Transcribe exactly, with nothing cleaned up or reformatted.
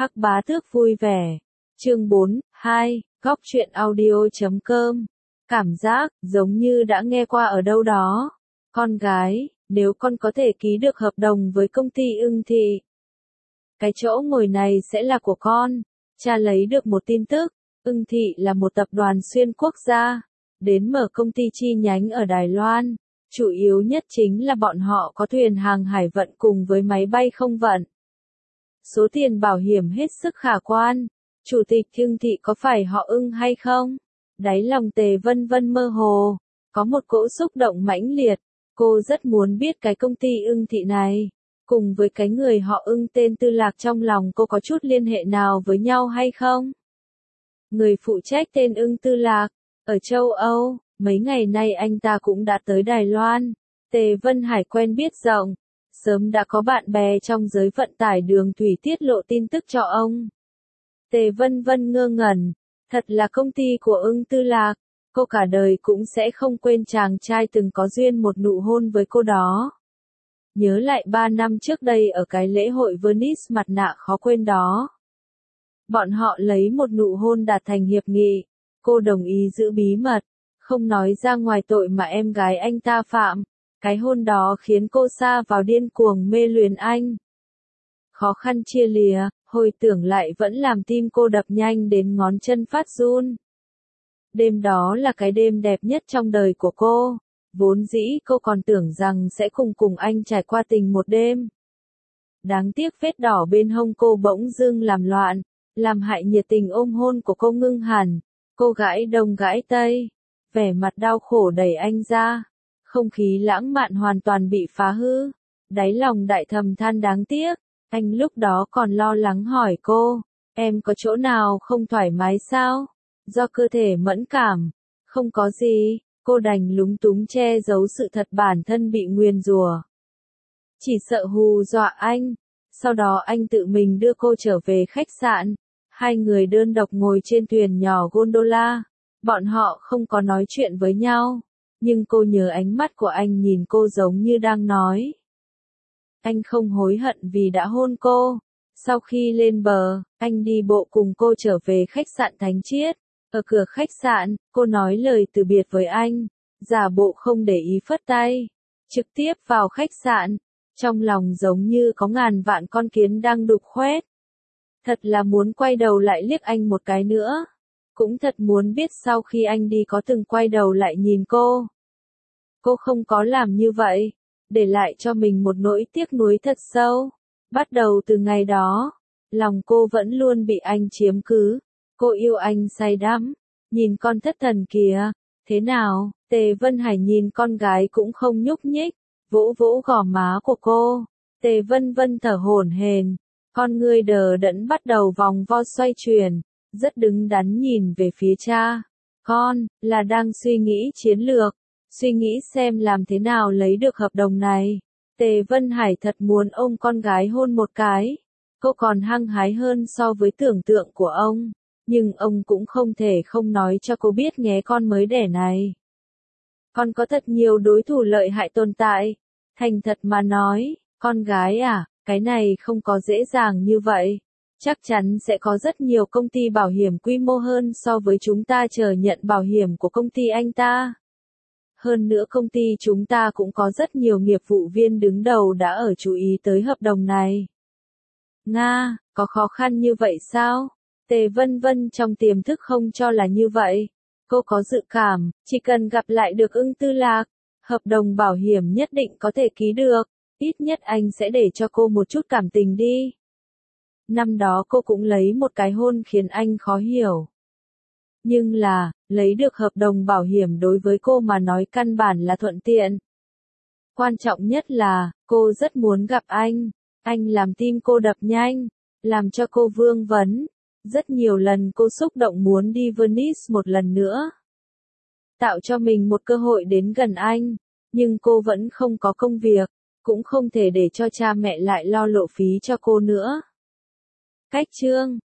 Hắc Bá Tước vui vẻ. Chương bốn, hai, góc truyện audio chấm com. Cảm giác, giống như đã nghe qua ở đâu đó. Con gái, nếu con có thể ký được hợp đồng với công ty Ưng Thị, cái chỗ ngồi này sẽ là của con. Cha lấy được một tin tức, Ưng Thị là một tập đoàn xuyên quốc gia, đến mở công ty chi nhánh ở Đài Loan. Chủ yếu nhất chính là bọn họ có thuyền hàng hải vận cùng với máy bay không vận. Số tiền bảo hiểm hết sức khả quan. Chủ tịch Ưng Thị có phải họ Ưng hay không? Đáy lòng Tề Vân Vân mơ hồ, có một cỗ xúc động mãnh liệt. Cô rất muốn biết cái công ty Ưng Thị này, cùng với cái người họ Ưng tên Tư Lạc trong lòng cô có chút liên hệ nào với nhau hay không? Người phụ trách tên Ưng Tư Lạc, ở châu Âu, mấy ngày nay anh ta cũng đã tới Đài Loan. Tề Vân Hải quen biết rộng, sớm đã có bạn bè trong giới vận tải đường thủy tiết lộ tin tức cho ông. Tề Vân Vân ngơ ngẩn, thật là công ty của Ưng Tư Lạc, cô cả đời cũng sẽ không quên chàng trai từng có duyên một nụ hôn với cô đó. Nhớ lại ba năm trước đây ở cái lễ hội Venice mặt nạ khó quên đó. Bọn họ lấy một nụ hôn đạt thành hiệp nghị, cô đồng ý giữ bí mật, không nói ra ngoài tội mà em gái anh ta phạm. Cái hôn đó khiến cô sa vào điên cuồng mê luyến anh. Khó khăn chia lìa, hồi tưởng lại vẫn làm tim cô đập nhanh đến ngón chân phát run. Đêm đó là cái đêm đẹp nhất trong đời của cô. Vốn dĩ cô còn tưởng rằng sẽ cùng cùng anh trải qua tình một đêm. Đáng tiếc vết đỏ bên hông cô bỗng dưng làm loạn, làm hại nhiệt tình ôm hôn của cô ngưng hẳn. Cô gãi đông gãi tây, vẻ mặt đau khổ đẩy anh ra. Không khí lãng mạn hoàn toàn bị phá hư. Đáy lòng đại thầm than đáng tiếc. Anh lúc đó còn lo lắng hỏi cô, em có chỗ nào không thoải mái sao? Do cơ thể mẫn cảm. Không có gì, cô đành lúng túng che giấu sự thật bản thân bị nguyền rủa. Chỉ sợ hù dọa anh. Sau đó anh tự mình đưa cô trở về khách sạn. Hai người đơn độc ngồi trên thuyền nhỏ gondola. Bọn họ không có nói chuyện với nhau. Nhưng cô nhớ ánh mắt của anh nhìn cô giống như đang nói. Anh không hối hận vì đã hôn cô. Sau khi lên bờ, anh đi bộ cùng cô trở về khách sạn Thánh Chiết. Ở cửa khách sạn, cô nói lời từ biệt với anh, giả bộ không để ý phất tay. Trực tiếp vào khách sạn, trong lòng giống như có ngàn vạn con kiến đang đục khoét. Thật là muốn quay đầu lại liếc anh một cái nữa. Cũng thật muốn biết sau khi anh đi có từng quay đầu lại nhìn cô. Cô không có làm như vậy, để lại cho mình một nỗi tiếc nuối thật sâu. Bắt đầu từ ngày đó, lòng cô vẫn luôn bị anh chiếm cứ. Cô yêu anh say đắm. Nhìn con thất thần kìa, thế nào? Tề Vân Hải nhìn con gái cũng không nhúc nhích, vỗ vỗ gò má của cô. Tề Vân Vân thở hổn hển, con ngươi đờ đẫn bắt đầu vòng vo xoay chuyển, rất đứng đắn nhìn về phía cha. Con, là đang suy nghĩ chiến lược, suy nghĩ xem làm thế nào lấy được hợp đồng này. Tề Vân Hải thật muốn ôm con gái hôn một cái. Cô còn hăng hái hơn so với tưởng tượng của ông. Nhưng ông cũng không thể không nói cho cô biết nghé con mới đẻ này. Con có thật nhiều đối thủ lợi hại tồn tại. Thành thật mà nói, con gái à, cái này không có dễ dàng như vậy. Chắc chắn sẽ có rất nhiều công ty bảo hiểm quy mô hơn so với chúng ta chờ nhận bảo hiểm của công ty anh ta. Hơn nữa công ty chúng ta cũng có rất nhiều nghiệp vụ viên đứng đầu đã ở chú ý tới hợp đồng này. Nga, có khó khăn như vậy sao? Tề Vân Vân trong tiềm thức không cho là như vậy. Cô có dự cảm, chỉ cần gặp lại được Ưng Tư Lạc, hợp đồng bảo hiểm nhất định có thể ký được. Ít nhất anh sẽ để cho cô một chút cảm tình đi. Năm đó cô cũng lấy một cái hôn khiến anh khó hiểu. Nhưng là, lấy được hợp đồng bảo hiểm đối với cô mà nói căn bản là thuận tiện. Quan trọng nhất là, cô rất muốn gặp anh. Anh làm tim cô đập nhanh, làm cho cô vương vấn. Rất nhiều lần cô xúc động muốn đi Venice một lần nữa. Tạo cho mình một cơ hội đến gần anh. Nhưng cô vẫn không có công việc, cũng không thể để cho cha mẹ lại lo lộ phí cho cô nữa. Cách chương